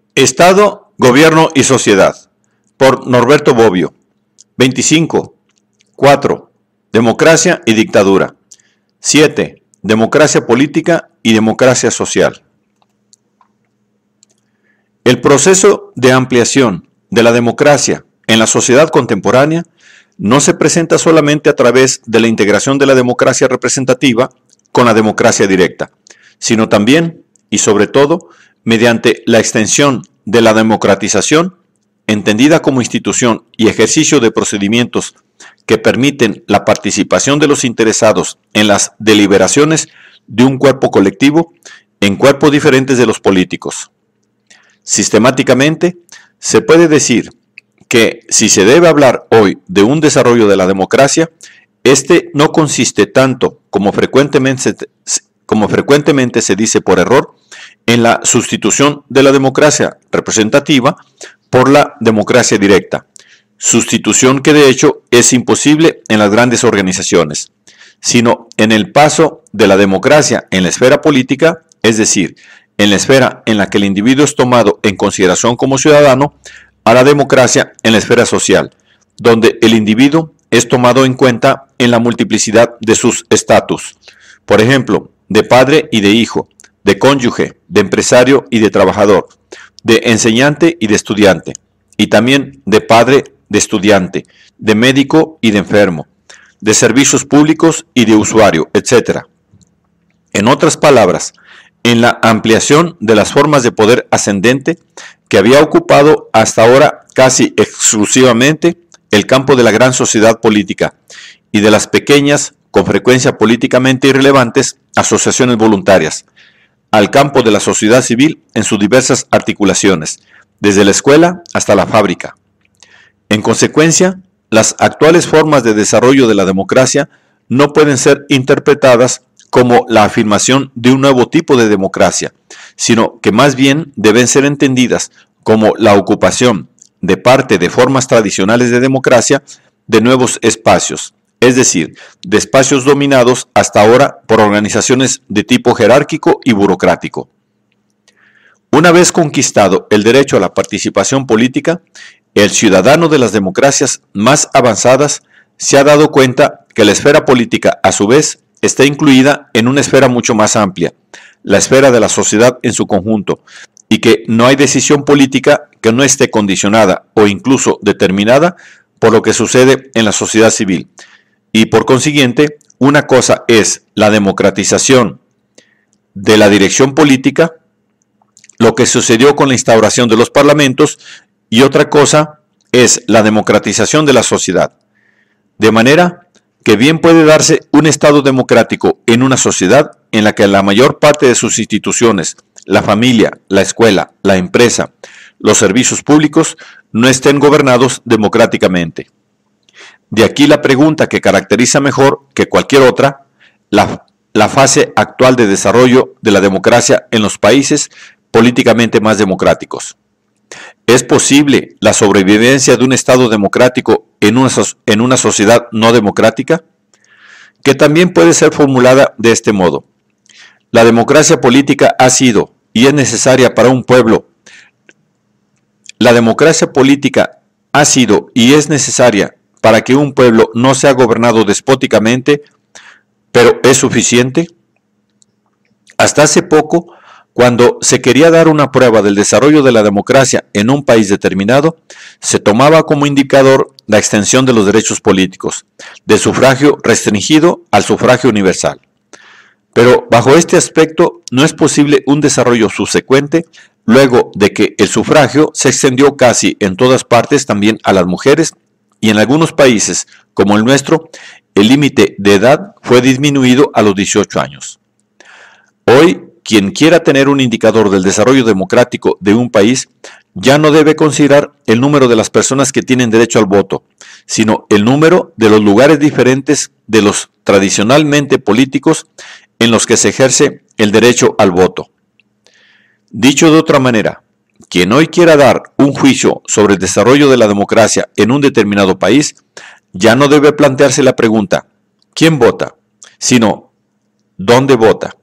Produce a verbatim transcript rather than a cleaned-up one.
Estado, Gobierno y Sociedad, por Norberto Bobbio. veinticinco. cuatro. Democracia y dictadura. siete. Democracia política y democracia social. El proceso de ampliación de la democracia en la sociedad contemporánea no se presenta solamente a través de la integración de la democracia representativa con la democracia directa, sino también y sobre todo mediante la extensión de la democratización, entendida como institución y ejercicio de procedimientos que permiten la participación de los interesados en las deliberaciones de un cuerpo colectivo en cuerpos diferentes de los políticos. Sistemáticamente, se puede decir que si se debe hablar hoy de un desarrollo de la democracia, este no consiste tanto como frecuentemente, como frecuentemente se dice por error, en la sustitución de la democracia representativa por la democracia directa, sustitución que de hecho es imposible en las grandes organizaciones, sino en el paso de la democracia en la esfera política, es decir, en la esfera en la que el individuo es tomado en consideración como ciudadano, a la democracia en la esfera social, donde el individuo es tomado en cuenta en la multiplicidad de sus estatus, por ejemplo, de padre y de hijo, de cónyuge, de empresario y de trabajador, de enseñante y de estudiante, y también de padre, de estudiante, de médico y de enfermo, de servicios públicos y de usuario, etcétera. En otras palabras, en la ampliación de las formas de poder ascendente que había ocupado hasta ahora casi exclusivamente el campo de la gran sociedad política y de las pequeñas, con frecuencia políticamente irrelevantes, asociaciones voluntarias, al campo de la sociedad civil en sus diversas articulaciones, desde la escuela hasta la fábrica. En consecuencia, las actuales formas de desarrollo de la democracia no pueden ser interpretadas como la afirmación de un nuevo tipo de democracia, sino que más bien deben ser entendidas como la ocupación de parte de formas tradicionales de democracia de nuevos espacios, es decir, de espacios dominados hasta ahora por organizaciones de tipo jerárquico y burocrático. Una vez conquistado el derecho a la participación política, el ciudadano de las democracias más avanzadas se ha dado cuenta que la esfera política, a su vez, está incluida en una esfera mucho más amplia, la esfera de la sociedad en su conjunto, y que no hay decisión política que no esté condicionada o incluso determinada por lo que sucede en la sociedad civil. Y por consiguiente, una cosa es la democratización de la dirección política, lo que sucedió con la instauración de los parlamentos, y otra cosa es la democratización de la sociedad. De manera que bien puede darse un Estado democrático en una sociedad en la que la mayor parte de sus instituciones, la familia, la escuela, la empresa, los servicios públicos, no estén gobernados democráticamente. De aquí la pregunta que caracteriza mejor que cualquier otra la, la fase actual de desarrollo de la democracia en los países políticamente más democráticos. ¿Es posible la sobrevivencia de un Estado democrático en una, en una sociedad no democrática? Que también puede ser formulada de este modo. La democracia política ha sido y es necesaria para un pueblo. La democracia política ha sido y es necesaria para que un pueblo no sea gobernado despóticamente, pero ¿es suficiente? Hasta hace poco, cuando se quería dar una prueba del desarrollo de la democracia en un país determinado, se tomaba como indicador la extensión de los derechos políticos, del sufragio restringido al sufragio universal. Pero bajo este aspecto no es posible un desarrollo subsecuente luego de que el sufragio se extendió casi en todas partes también a las mujeres y en algunos países, como el nuestro, el límite de edad fue disminuido a los dieciocho años. Hoy, quien quiera tener un indicador del desarrollo democrático de un país, ya no debe considerar el número de las personas que tienen derecho al voto, sino el número de los lugares diferentes de los tradicionalmente políticos en los que se ejerce el derecho al voto. Dicho de otra manera, quien hoy quiera dar un juicio sobre el desarrollo de la democracia en un determinado país, ya no debe plantearse la pregunta, ¿quién vota?, sino, ¿dónde vota?